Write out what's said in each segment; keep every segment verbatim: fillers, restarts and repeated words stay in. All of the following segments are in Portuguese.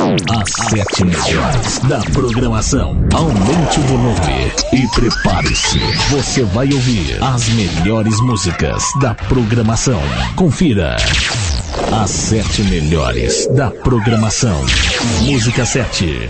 As sete melhores da programação. Aumente o volume e prepare-se. Você vai ouvir as melhores músicas da programação. Confira. As sete melhores da programação. Música sete.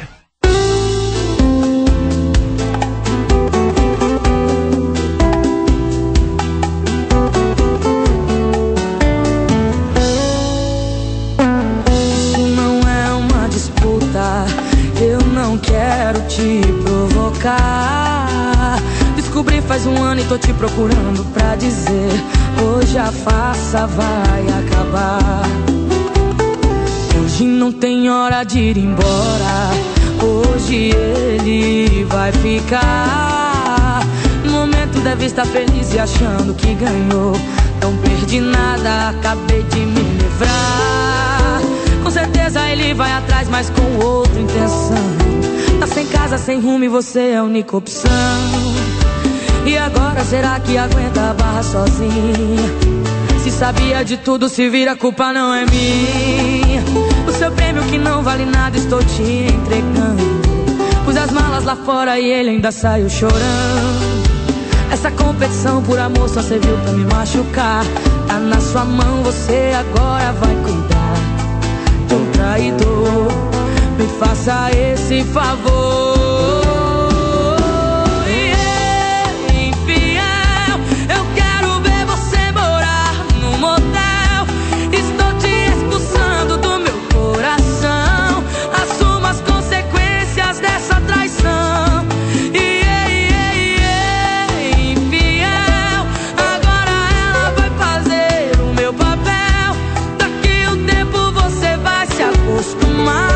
Descobri faz um ano e tô te procurando pra dizer: hoje a farsa vai acabar. Hoje não tem hora de ir embora. Hoje ele vai ficar. No momento deve estar feliz e achando que ganhou. Não perdi nada, acabei de me livrar. Com certeza ele vai atrás, mas com outra intenção. Tá sem casa, sem rumo e você é a única opção. E agora será que aguenta a barra sozinha? Se sabia de tudo, se vira, a culpa não é minha. O seu prêmio que não vale nada estou te entregando. Pus as malas lá fora e ele ainda saiu chorando. Essa competição por amor só serviu pra me machucar. Tá na sua mão, você agora vai cuidar de um traidor. Me faça esse favor. Yeah, infiel, eu quero ver você morar num motel. Estou te expulsando do meu coração. Assuma as consequências dessa traição. Yeah, yeah, yeah, infiel, agora ela vai fazer o meu papel. Daqui um tempo você vai se acostumar.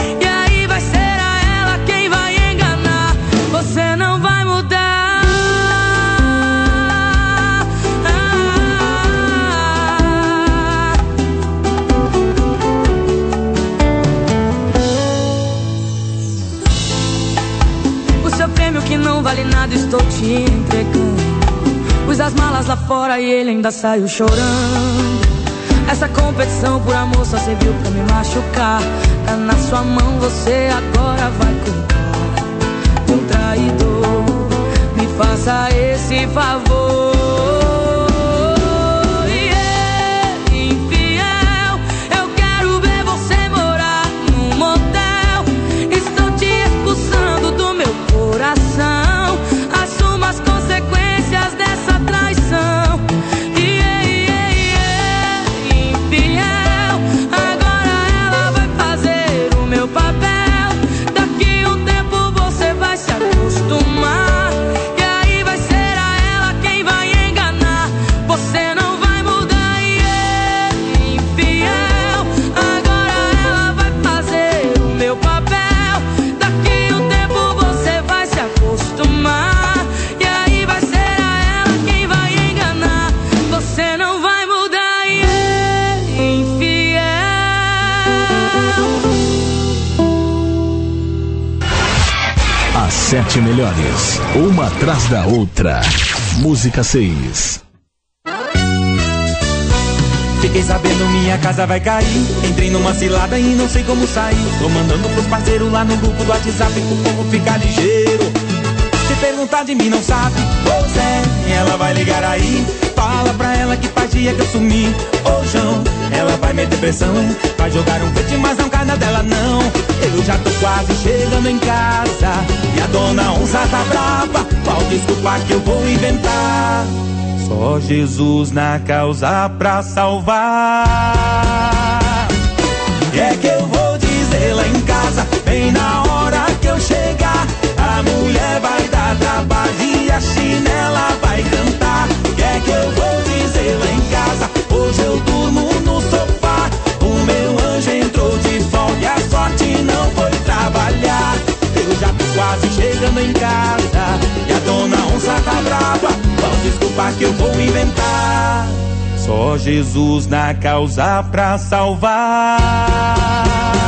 Que não vale nada, estou te entregando. Pus as malas lá fora e ele ainda saiu chorando. Essa competição por amor só serviu pra me machucar. Tá na sua mão, você agora vai cuidar de um traidor. Me faça esse favor. Assuma as consequências dessa traição. Yeah, yeah, yeah, infiel, agora ela vai fazer o meu papel. Daqui um tempo você vai se acostumar. E aí vai ser a ela quem vai enganar. Você não vai mudar. Yeah, infiel, agora ela vai fazer o meu papel. Daqui um tempo você vai se acostumar. E aí vai ser a ela quem vai enganar. Você não vai mudar, yeah, infiel. As sete melhores, uma atrás da outra. Música seis. Fiquei sabendo minha casa vai cair. Entrei numa cilada e não sei como sair. Tô mandando pros parceiros lá no grupo do WhatsApp pro povo ficar ligeiro. Se perguntar de mim não sabe, pois é, ela vai ligar aí. Fala pra ela que faz dia que eu sumi. Ô João, ela vai meter pressão. Vai jogar um peixe, mas não cai na dela não. Eu já tô quase chegando em casa e a dona onça tá brava. Qual desculpa que eu vou inventar? Só Jesus na causa pra salvar. E é que eu vou dizer lá em casa, bem na hora que eu chegar, a mulher vai dar trabalho e a chinela vai cantar. E é que eu vou dizer lá em casa, hoje eu durmo no sofá. O meu anjo entrou de folga e a sorte não foi trabalhar. Eu já tô quase chegando em casa e a dona onça tá brava. Qual desculpa que eu vou inventar? Só Jesus na causa pra salvar.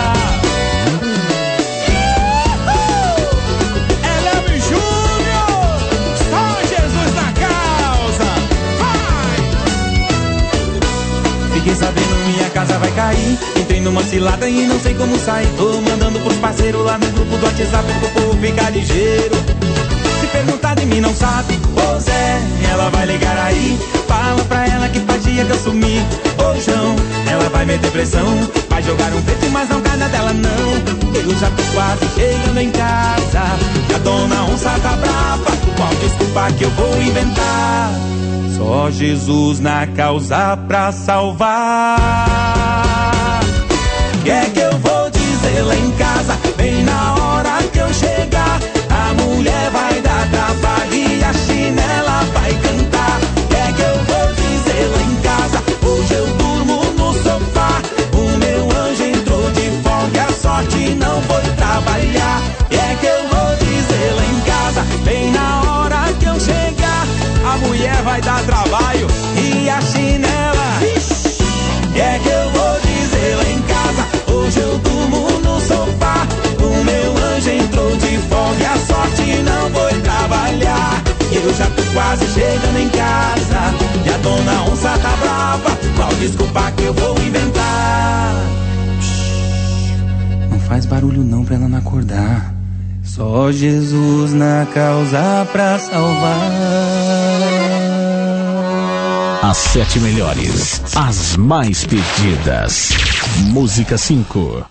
Eleme Júnior, só Jesus na causa. Vai! Fiquei sabendo minha casa vai cair. Entrei numa cilada e não sei como sair. Tô mandando pros parceiros lá no grupo do WhatsApp pro povo ficar ligeiro. Se perguntar de mim não sabe, ô Zé, ela vai ligar aí. Fala pra ela que faz dia que eu sumi. Ô João, ela vai meter pressão. Vai jogar um peixe, mas não cai na dela não. Eu já tô quase chegando em casa. E a dona onça tá brava. Qual desculpa que eu vou inventar? Só Jesus na causa pra salvar. Que é que eu vou dizer lá em casa? Bem na hora que eu chegar, a mulher vai dar trabalho e a chinela vai cantar. Que é que eu vou dizer lá em casa? Hoje eu durmo no sofá. O meu anjo entrou de folga e a sorte não foi trabalhar. Que é que eu vou dizer lá em casa? Bem na hora que eu chegar, a mulher vai dar trabalho e a chinela. Que é que eu vou dizer lá em casa? Hoje eu durmo no sofá. O meu anjo entrou de folga e a sorte não foi trabalhar. Eu já tô quase chegando em casa e a dona onça tá brava. Qual desculpa que eu vou inventar? Não faz barulho não pra ela não acordar. Só Jesus na causa pra salvar. As sete melhores, as mais pedidas. Música cinco.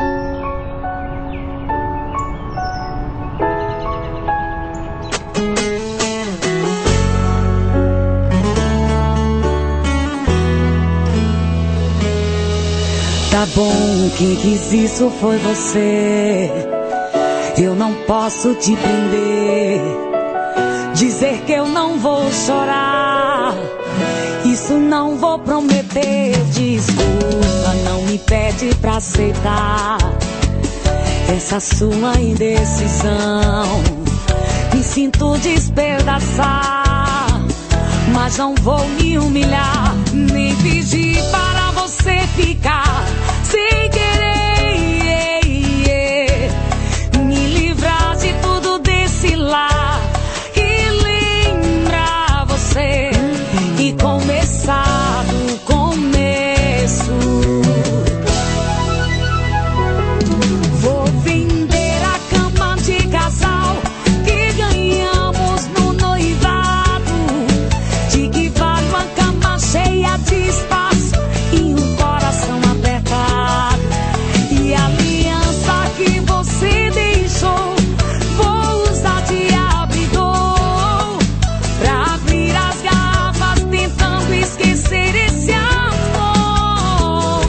Tá bom, quem quis isso foi você. Eu não posso te prender, dizer que eu não vou chorar, isso não vou prometer. Desculpa, não me pede pra aceitar essa sua indecisão. Me sinto despedaçar, mas não vou me humilhar, nem pedir para você ficar sem querer. Me livrar de tudo desse lar e lembrar você e começar do começo. Vou vender a cama de casal que ganhamos no noivado. De que vale uma cama cheia de espaço e um coração apertado. E a aliança que você deixou, vou usar de abridor pra abrir as garrafas tentando esquecer esse amor.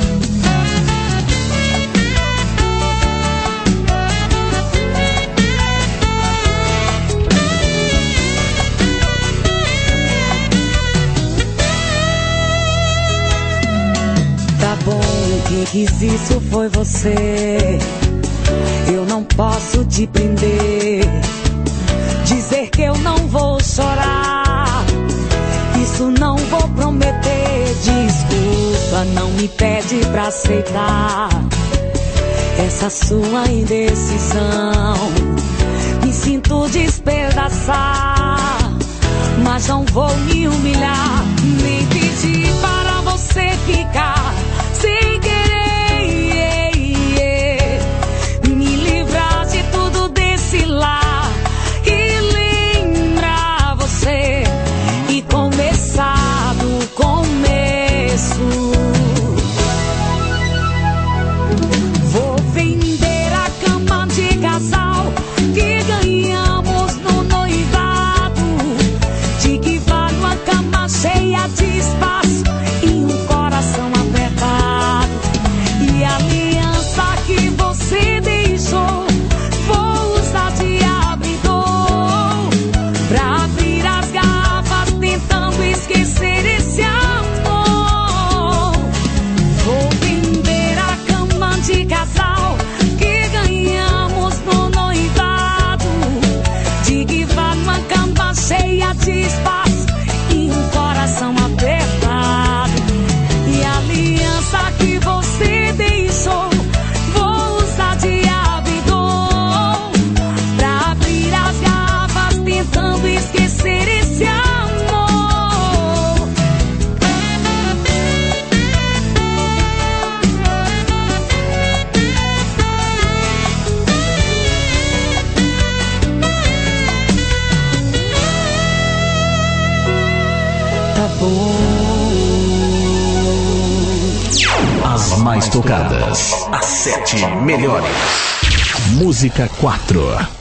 Tá bom, quem quis isso foi você. Eu não posso te prender, dizer que eu não vou chorar, isso não vou prometer. Desculpa, não me pede pra aceitar essa sua indecisão. Me sinto despedaçar, mas não vou me humilhar, nem pedir para você ficar sem querer. Me livrar de tudo desse lar e lembrar você e começar do começo. Vou vender a cama de casal que ganhamos no noivado. De que vale uma cama cheia de espaço e um coração apertado. tocadas. As sete melhores. Música quatro.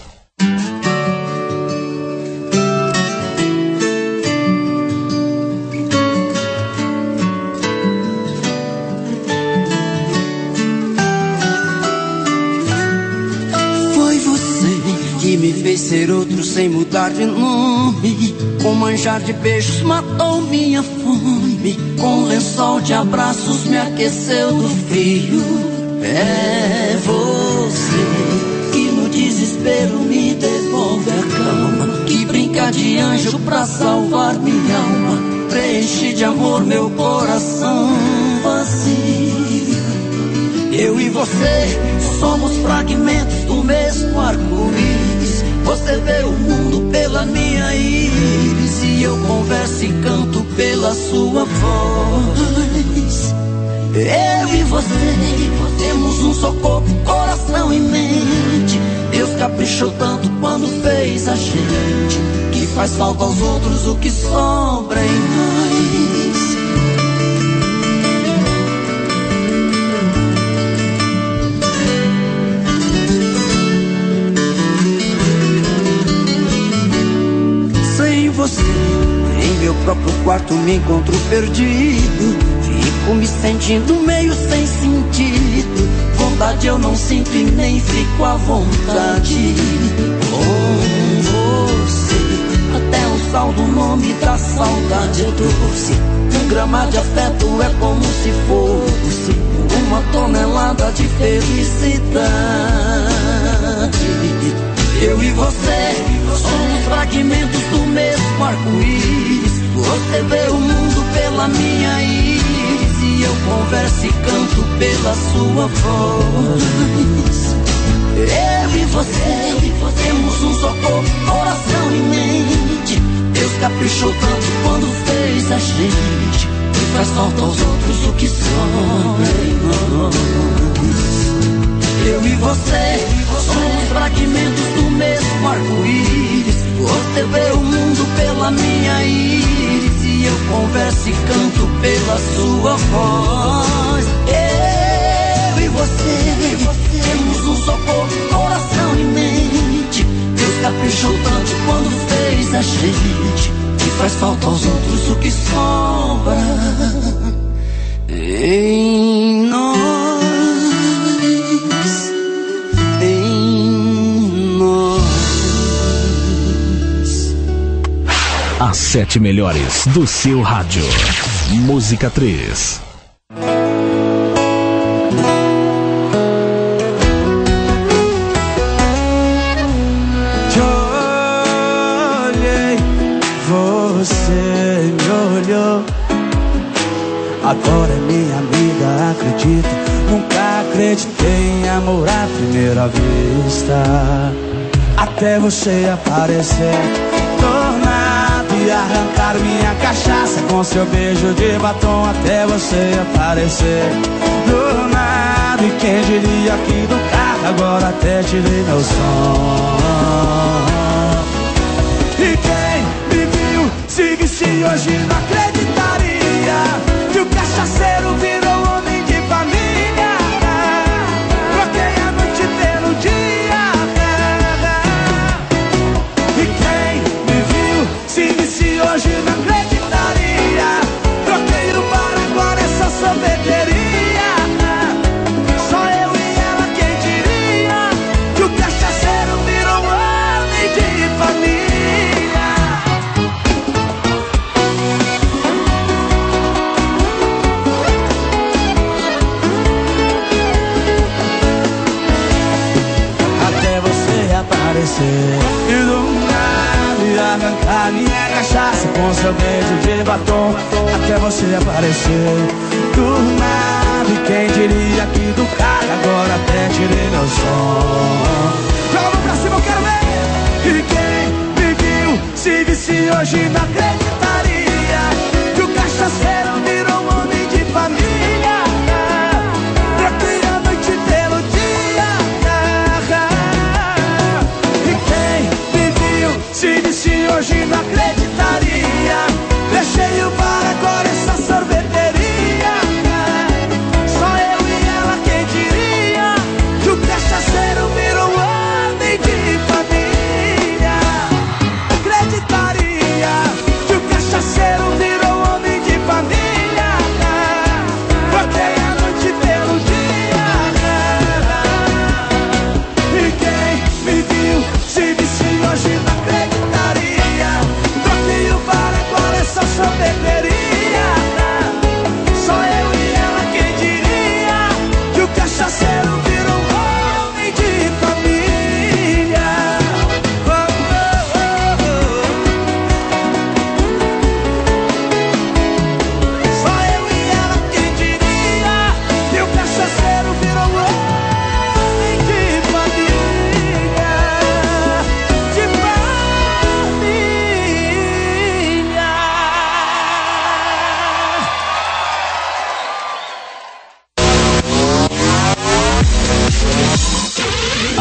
Me fez ser outro sem mudar de nome. Com manjar de beijos matou minha fome. Com lençol de abraços me aqueceu do frio. É você que no desespero me devolve a calma, que brinca de anjo pra salvar minha alma. Preenche de amor meu coração vazio. Eu e você somos fragmentos do mesmo arco-íris. Você vê o mundo pela minha íris e eu converso e canto pela sua voz. Eu e você temos um só corpo, coração e mente. Deus caprichou tanto quando fez a gente, que faz falta aos outros o que sobra em nós. Você, em meu próprio quarto me encontro perdido. Fico me sentindo meio sem sentido. Vontade eu não sinto e nem fico à vontade. Com você, até o sal do nome da saudade é doce. Um grama de afeto é como se fosse uma tonelada de felicidade. Eu e você somos fragmentos do mesmo arco-íris. Você vê o mundo pela minha íris e eu converso e canto pela sua voz. Eu e você temos um só corpo, coração e mente. Deus caprichou tanto quando fez a gente, e faz falta aos outros o que sobra em nós. Eu e você somos fragmentos do mesmo arco-íris. Você vê o mundo pela minha íris e eu converso e canto pela sua voz. Eu e você temos um só corpo, coração e mente. Deus caprichou tanto quando fez a gente, e faz falta aos outros o que sobra em nós. As sete melhores do seu rádio. Música três. Te olhei, você me olhou. Agora é minha amiga, acredito. Nunca acreditei em amor à primeira vista, até você aparecer e arrancar minha cachaça com seu beijo de batom, até você aparecer do nada. E quem diria que do carro agora até tirei meu som. E quem me viu se visse hoje não acreditaria que o cachaceiro virou homem de família. Troquei a noite pelo dia. E quem me viu se visse hoje não acreditaria. Troquei o bar, agora essa sorveteria. Só eu e ela, quem diria que o cachaceiro virou homem de família. Até você aparecer e do nada arrancar minha cachaça com seu beijo de batom, até você aparecer do nada. E quem diria que do carro agora até tirei meu som. Joga a mão pra cima, eu quero ver. E quem me viu se visse hoje não acreditaria que o cachaceiro virou homem de família. Troquei a noite pelo dia. E quem me viu se visse hoje não acreditaria. Deixei o bar, agora essa sorveteria. Só eu e ela,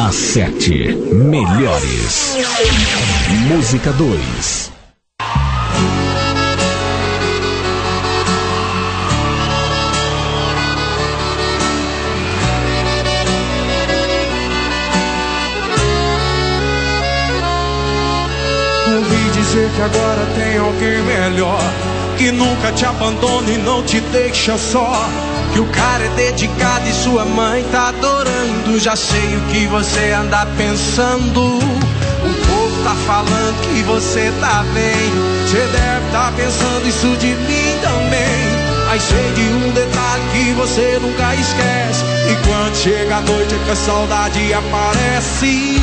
As sete melhores. Música dois. Ouvi dizer que agora tem alguém melhor, que nunca te abandona e não te deixa só, que o cara é dedicado e sua mãe tá adorando. Já sei o que você anda pensando. O povo tá falando que você tá bem. Você deve tá pensando isso de mim também. Mas sei de um detalhe que você nunca esquece, e quando chega a noite é que a saudade aparece.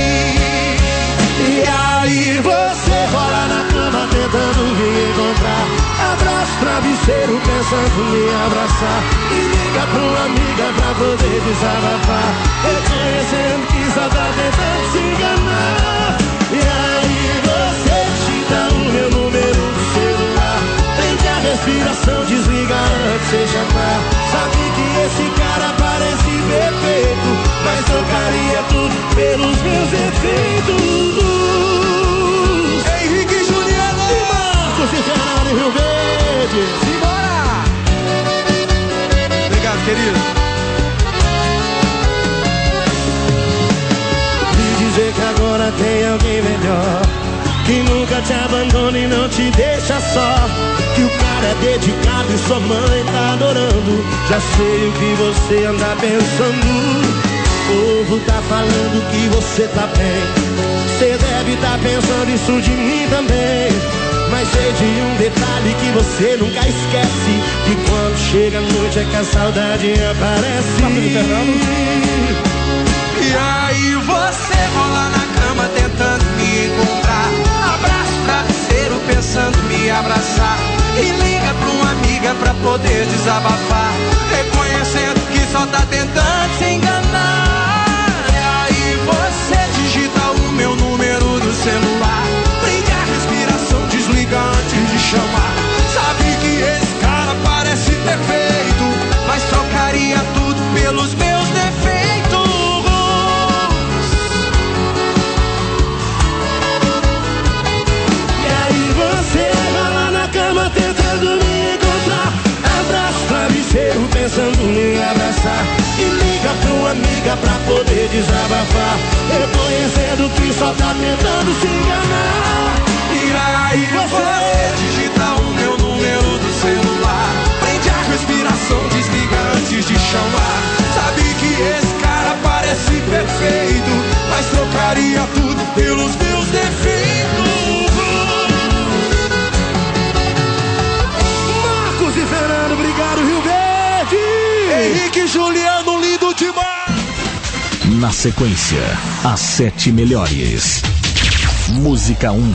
E aí você rola na cama tentando me encontrar, abraço travesseiro pensando em me abraçar, e liga pra uma amiga pra poder desabafar, reconhecendo que só tá tentando se enganar. E aí você digita o meu número do celular, prende a respiração, desliga antes de chamar. Sabe que esse cara parece perfeito, mas trocaria tudo pelos meus defeitos. Henrique e Juliano E Marcos e Fernando Rio Verde. Simbora! Obrigado, querido. E dizer que agora tem alguém melhor, que nunca te abandona e não te deixa só, que o cara é dedicado e sua mãe tá adorando. Já sei o que você anda pensando. O povo tá falando que você tá bem. Você deve tá pensando isso de mim também. Mas sei de um detalhe que você nunca esquece, que quando chega a noite é que a saudade aparece. E aí você rola na cama tentando me encontrar, abraço travesseiro pensando em me abraçar, e liga pra uma amiga pra poder desabafar, reconhecendo que só tá tentando se enganar. E aí você digita o meu número do celular, prende a respiração, desliga antes de chamar. Sabe que esse cara parece perfeito, mas trocaria tudo pelos meus defeitos. E aí você vai lá na cama tentando me encontrar, abraço travesseiro pensando em me abraçar, e liga pra uma amiga pra poder desabafar, reconhecendo que só tá tentando se enganar. E aí você digita o meu número do celular, prende a respiração, desliga antes de chamar. Sabe que esse cara parece perfeito, mas trocaria tudo pelos meus defeitos. Marcos e Fernando, obrigado, Rio Verde. Henrique e Juliano, lindo demais. Na sequência, as sete melhores. Música um.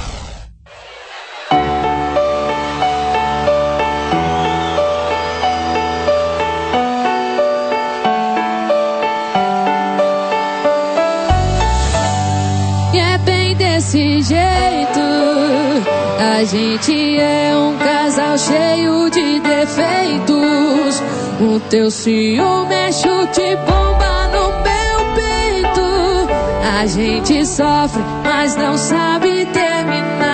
Desse jeito, a gente é um casal cheio de defeitos. O teu ciúme é chute bomba no meu peito. A gente sofre, mas não sabe terminar.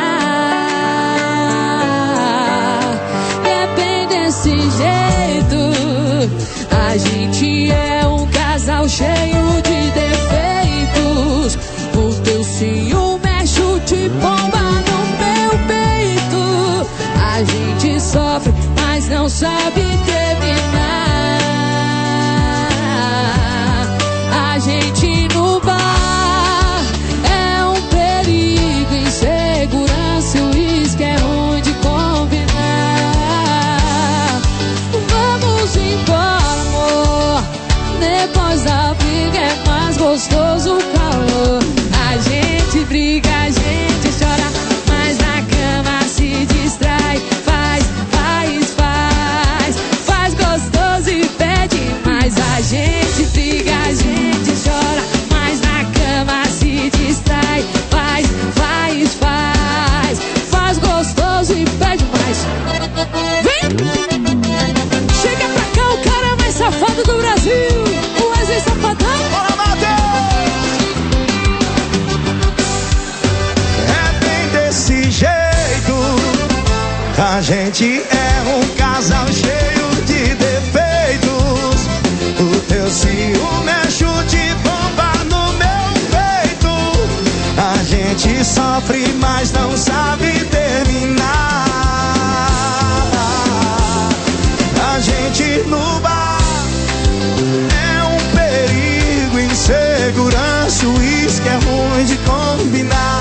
É bem desse jeito, a gente é um casal cheio de defeitos. O teu ciúme chute bomba no meu peito. A gente sofre, mas não sabe terminar. A gente no bar é um perigo, insegurança, o uísque é ruim de combinar. Vamos embora, amor, depois da briga é mais gostoso o calor. A gente briga, a gente chora, mas na cama se distrai. Faz, faz, faz, A gente é um casal cheio de defeitos. O teu ciúme é chute bomba no meu peito. A gente sofre, mas não sabe terminar. A gente no bar é um perigo, insegurança, isso que é ruim de combinar.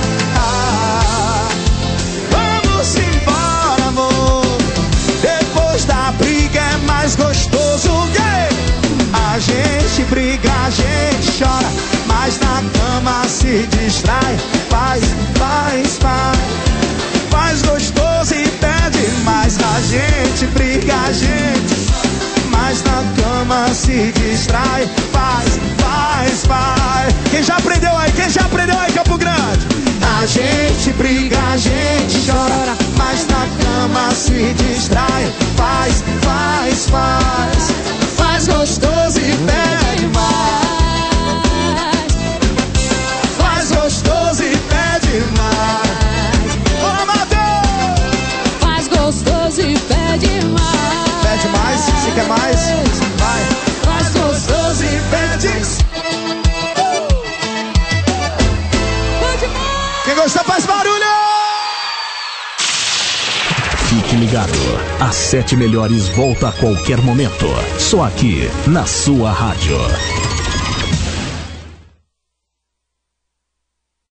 Vamos embora, amor. Depois da briga é mais gostoso, yeah! A gente briga, a gente chora, mas na cama se distrai. Faz, faz, faz, faz gostoso e pede mais. A gente briga, a gente, mas na cama se distrai. Faz, faz, faz. Quem já aprendeu aí? Quem já aprendeu aí, Campo Grande? A gente briga, a gente chora, mas na cama se distrai. Faz, faz, faz, faz gostoso e pede mais. Faz gostoso e pede mais. Ô, Matheus! Faz gostoso e pede mais. Pede mais, se quer mais, vai. Faz gostoso e pede. Quem gostou faz barulho! Fique ligado, as sete melhores volta a qualquer momento. Só aqui na sua rádio.